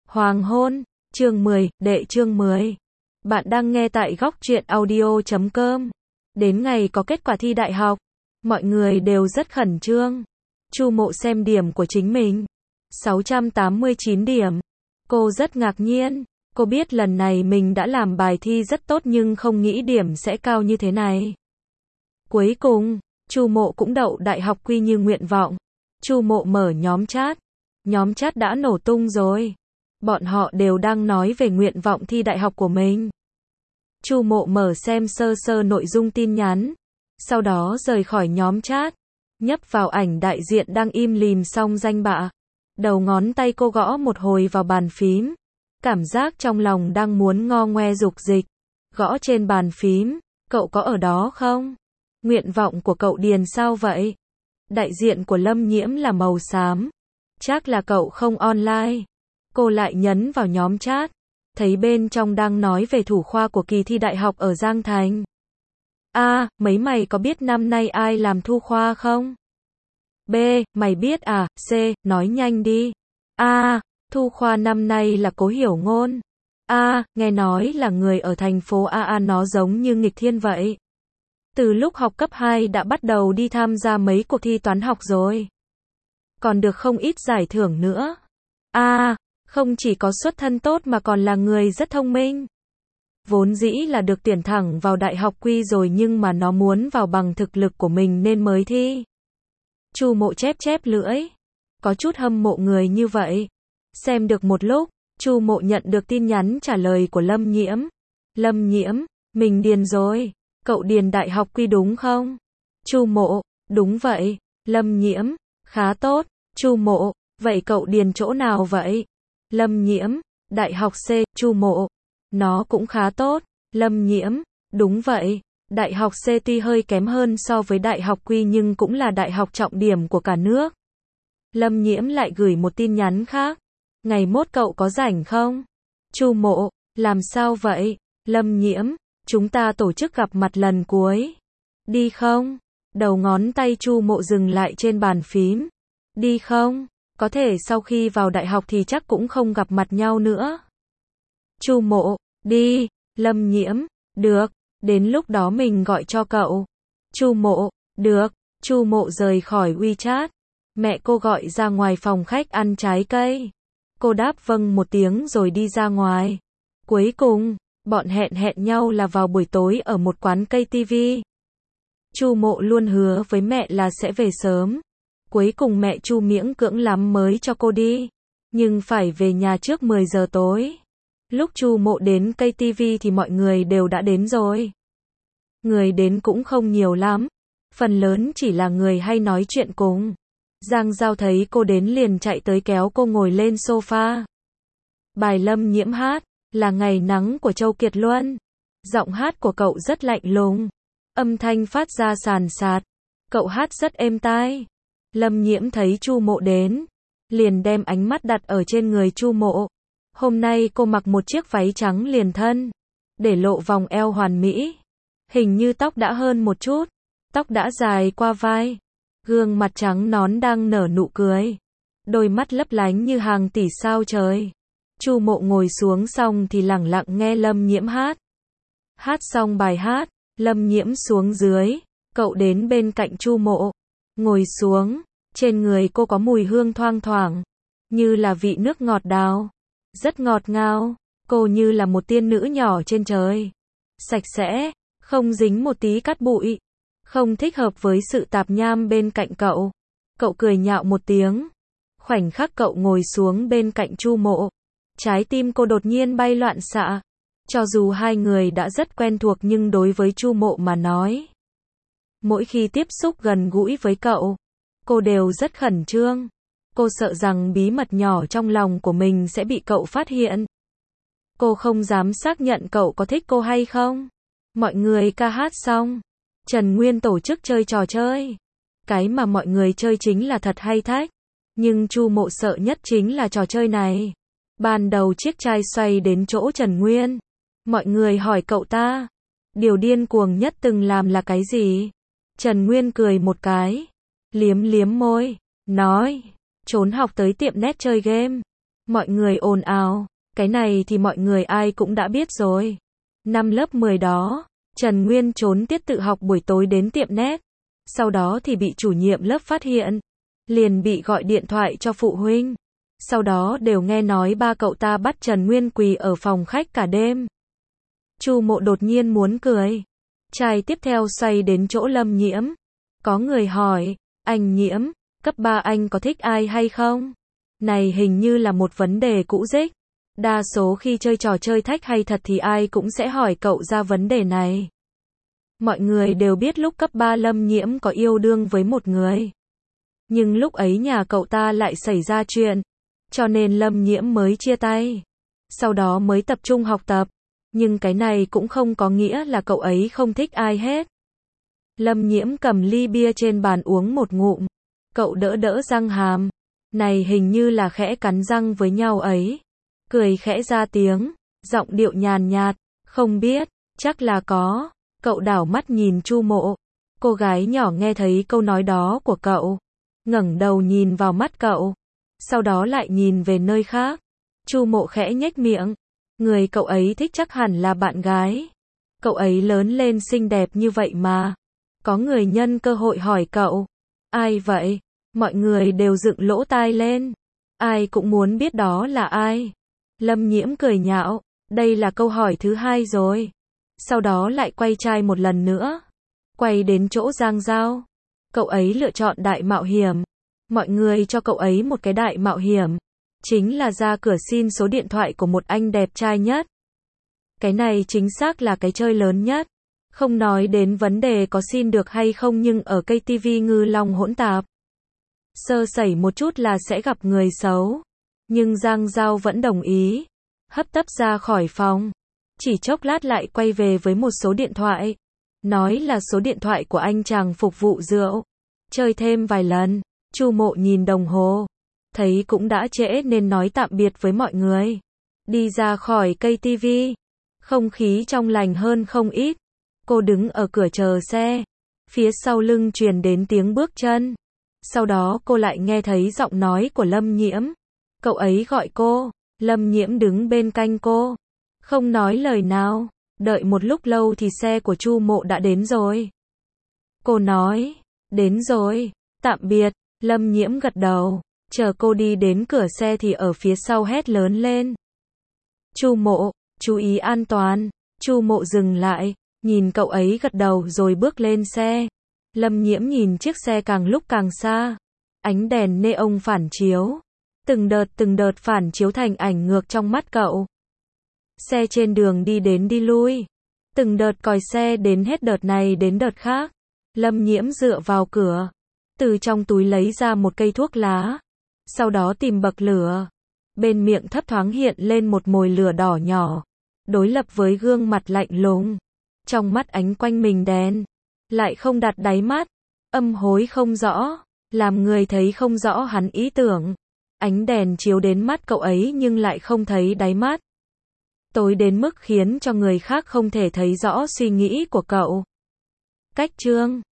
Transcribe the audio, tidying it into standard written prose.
Hoàng hôn, chương 10, đệ chương 10. Bạn đang nghe tại góc truyện audio.com. Đến ngày có kết quả thi đại học, mọi người đều rất khẩn trương. Chu Mộ xem điểm của chính mình. 689 điểm. Cô rất ngạc nhiên. Cô biết lần này mình đã làm bài thi rất tốt nhưng không nghĩ điểm sẽ cao như thế này. Cuối cùng, Chu Mộ cũng đậu đại học quy như nguyện vọng. Chu Mộ mở nhóm chat. Nhóm chat đã nổ tung rồi. Bọn họ đều đang nói về nguyện vọng thi đại học của mình. Chu Mộ mở xem sơ sơ nội dung tin nhắn. Sau đó rời khỏi nhóm chat. Nhấp vào ảnh đại diện đang im lìm xong danh bạ. Đầu ngón tay cô gõ một hồi vào bàn phím. Cảm giác trong lòng đang muốn ngo ngoe dục dịch. Gõ trên bàn phím. Cậu có ở đó không? Nguyện vọng của cậu điền sao vậy? Đại diện của Lâm Nhiễm là màu xám. Chắc là cậu không online. Cô lại nhấn vào nhóm chat. Thấy bên trong đang nói về thủ khoa của kỳ thi đại học ở Giang Thành. Mấy mày có biết năm nay ai làm thu khoa không? B, mày biết à? C, nói nhanh đi. Thu khoa năm nay là Cố Hiểu Ngôn. Nghe nói là người ở thành phố nó giống như nghịch thiên vậy. Từ lúc học cấp 2 đã bắt đầu đi tham gia mấy cuộc thi toán học rồi. Còn được không ít giải thưởng nữa. Không chỉ có xuất thân tốt mà còn là người rất thông minh. Vốn dĩ là được tuyển thẳng vào đại học quy rồi nhưng mà nó muốn vào bằng thực lực của mình nên mới thi. Chu Mộ chép lưỡi. Có chút hâm mộ người như vậy. Xem được một lúc, Chu Mộ nhận được tin nhắn trả lời của Lâm Nhiễm. Lâm Nhiễm, mình điền rồi. Cậu điền đại học quy đúng không? Chu Mộ, đúng vậy. Lâm Nhiễm, khá tốt. Chu Mộ, vậy cậu điền chỗ nào vậy? Lâm Nhiễm, đại học C. Chu Mộ, nó cũng khá tốt. Lâm Nhiễm, đúng vậy. Đại học C tuy hơi kém hơn so với đại học quy nhưng cũng là đại học trọng điểm của cả nước. Lâm Nhiễm lại gửi một tin nhắn khác. Ngày mốt cậu có rảnh không? Chu Mộ, làm sao vậy? Lâm Nhiễm, chúng ta tổ chức gặp mặt lần cuối. Đi không? Đầu ngón tay Chu Mộ dừng lại trên bàn phím. Đi không? Có thể sau khi vào đại học thì chắc cũng không gặp mặt nhau nữa. Chu Mộ, đi. Lâm Nhiễm, được. Đến lúc đó mình gọi cho cậu. Chu Mộ, được. Chu Mộ rời khỏi WeChat. Mẹ cô gọi ra ngoài phòng khách ăn trái cây. Cô đáp vâng một tiếng rồi đi ra ngoài. Cuối cùng, bọn hẹn nhau là vào buổi tối ở một quán cây tivi. Chu Mộ luôn hứa với mẹ là sẽ về sớm. Cuối cùng mẹ Chu miễn cưỡng lắm mới cho cô đi. Nhưng phải về nhà trước 10 giờ tối. Lúc Chu Mộ đến cây tivi thì mọi người đều đã đến rồi. Người đến cũng không nhiều lắm. Phần lớn chỉ là người hay nói chuyện cùng. Giang Giao thấy cô đến liền chạy tới kéo cô ngồi lên sofa. Bài Lâm Nhiễm hát là Ngày Nắng của Châu Kiệt Luân. Giọng hát của cậu rất lạnh lùng. Âm thanh phát ra sàn sạt. Cậu hát rất êm tai. Lâm Nhiễm thấy Chu Mộ đến, liền đem ánh mắt đặt ở trên người Chu Mộ. Hôm nay cô mặc một chiếc váy trắng liền thân, để lộ vòng eo hoàn mỹ. Hình như tóc đã hơn một chút, tóc đã dài qua vai. Gương mặt trắng nõn đang nở nụ cười. Đôi mắt lấp lánh như hàng tỷ sao trời. Chu Mộ ngồi xuống xong thì lẳng lặng nghe Lâm Nhiễm hát. Hát xong bài hát, Lâm Nhiễm xuống dưới. Cậu đến bên cạnh Chu Mộ. Ngồi xuống, trên người cô có mùi hương thoang thoảng, như là vị nước ngọt đào. Rất ngọt ngào, cô như là một tiên nữ nhỏ trên trời. Sạch sẽ, không dính một tí cát bụi. Không thích hợp với sự tạp nham bên cạnh cậu. Cậu cười nhạo một tiếng. Khoảnh khắc cậu ngồi xuống bên cạnh Chu Mộ. Trái tim cô đột nhiên bay loạn xạ. Cho dù hai người đã rất quen thuộc nhưng đối với Chu Mộ mà nói, mỗi khi tiếp xúc gần gũi với cậu, cô đều rất khẩn trương. Cô sợ rằng bí mật nhỏ trong lòng của mình sẽ bị cậu phát hiện. Cô không dám xác nhận cậu có thích cô hay không. Mọi người ca hát xong, Trần Nguyên tổ chức chơi trò chơi. Cái mà mọi người chơi chính là thật hay thách. Nhưng Chu Mộ sợ nhất chính là trò chơi này. Ban đầu chiếc chai xoay đến chỗ Trần Nguyên. Mọi người hỏi cậu ta, điều điên cuồng nhất từng làm là cái gì? Trần Nguyên cười một cái, liếm môi, nói, trốn học tới tiệm net chơi game. Mọi người ồn ào, cái này thì mọi người ai cũng đã biết rồi. Năm lớp 10 đó, Trần Nguyên trốn tiết tự học buổi tối đến tiệm net. Sau đó thì bị chủ nhiệm lớp phát hiện. Liền bị gọi điện thoại cho phụ huynh. Sau đó đều nghe nói ba cậu ta bắt Trần Nguyên quỳ ở phòng khách cả đêm. Chu Mộ đột nhiên muốn cười. Trai tiếp theo xoay đến chỗ Lâm Nhiễm. Có người hỏi, anh Nhiễm, cấp 3 anh có thích ai hay không? Này hình như là một vấn đề cũ rích. Đa số khi chơi trò chơi thách hay thật thì ai cũng sẽ hỏi cậu ra vấn đề này. Mọi người đều biết lúc cấp 3 Lâm Nhiễm có yêu đương với một người. Nhưng lúc ấy nhà cậu ta lại xảy ra chuyện. Cho nên Lâm Nhiễm mới chia tay. Sau đó mới tập trung học tập. Nhưng cái này cũng không có nghĩa là cậu ấy không thích ai hết. Lâm Nhiễm cầm ly bia trên bàn uống một ngụm. Cậu đỡ đỡ răng hàm. Này hình như là khẽ cắn răng với nhau ấy. Cười khẽ ra tiếng. Giọng điệu nhàn nhạt. Không biết, chắc là có. Cậu đảo mắt nhìn Chu Mộ. Cô gái nhỏ nghe thấy câu nói đó của cậu. Ngẩng đầu nhìn vào mắt cậu. Sau đó lại nhìn về nơi khác. Chu Mộ khẽ nhếch miệng. Người cậu ấy thích chắc hẳn là bạn gái. Cậu ấy lớn lên xinh đẹp như vậy mà. Có người nhân cơ hội hỏi cậu. Ai vậy? Mọi người đều dựng lỗ tai lên. Ai cũng muốn biết đó là ai. Lâm Nhiễm cười nhạo. Đây là câu hỏi thứ 2 rồi. Sau đó lại quay chai một lần nữa. Quay đến chỗ Giang Giao. Cậu ấy lựa chọn đại mạo hiểm. Mọi người cho cậu ấy một cái đại mạo hiểm. Chính là ra cửa xin số điện thoại của một anh đẹp trai nhất. Cái này chính xác là cái chơi lớn nhất. Không nói đến vấn đề có xin được hay không nhưng ở cây TV ngư long hỗn tạp. Sơ sẩy một chút là sẽ gặp người xấu. Nhưng Giang Giao vẫn đồng ý. Hấp tấp ra khỏi phòng. Chỉ chốc lát lại quay về với một số điện thoại. Nói là số điện thoại của anh chàng phục vụ rượu. Chơi thêm vài lần. Chu Mộ nhìn đồng hồ. Thấy cũng đã trễ nên nói tạm biệt với mọi người. Đi ra khỏi cây TV. Không khí trong lành hơn không ít. Cô đứng ở cửa chờ xe. Phía sau lưng truyền đến tiếng bước chân. Sau đó cô lại nghe thấy giọng nói của Lâm Nhiễm. Cậu ấy gọi cô. Lâm Nhiễm đứng bên cạnh cô. Không nói lời nào. Đợi một lúc lâu thì xe của Chu Mộ đã đến rồi. Cô nói. Đến rồi. Tạm biệt. Lâm Nhiễm gật đầu. Chờ cô đi đến cửa xe thì ở phía sau hét lớn lên. Chu Mộ, chú ý an toàn. Chu Mộ dừng lại. Nhìn cậu ấy gật đầu rồi bước lên xe. Lâm Nhiễm nhìn chiếc xe càng lúc càng xa. Ánh đèn neon phản chiếu. Từng đợt phản chiếu thành ảnh ngược trong mắt cậu. Xe trên đường đi đến đi lui. Từng đợt còi xe đến hết đợt này đến đợt khác. Lâm Nhiễm dựa vào cửa. Từ trong túi lấy ra một cây thuốc lá. Sau đó tìm bậc lửa. Bên miệng thấp thoáng hiện lên một mồi lửa đỏ nhỏ. Đối lập với gương mặt lạnh lùng. Trong mắt ánh quanh mình đèn. Lại không đặt đáy mắt. Âm hối không rõ. Làm người thấy không rõ hắn ý tưởng. Ánh đèn chiếu đến mắt cậu ấy nhưng lại không thấy đáy mắt. Tối đến mức khiến cho người khác không thể thấy rõ suy nghĩ của cậu. Cách chương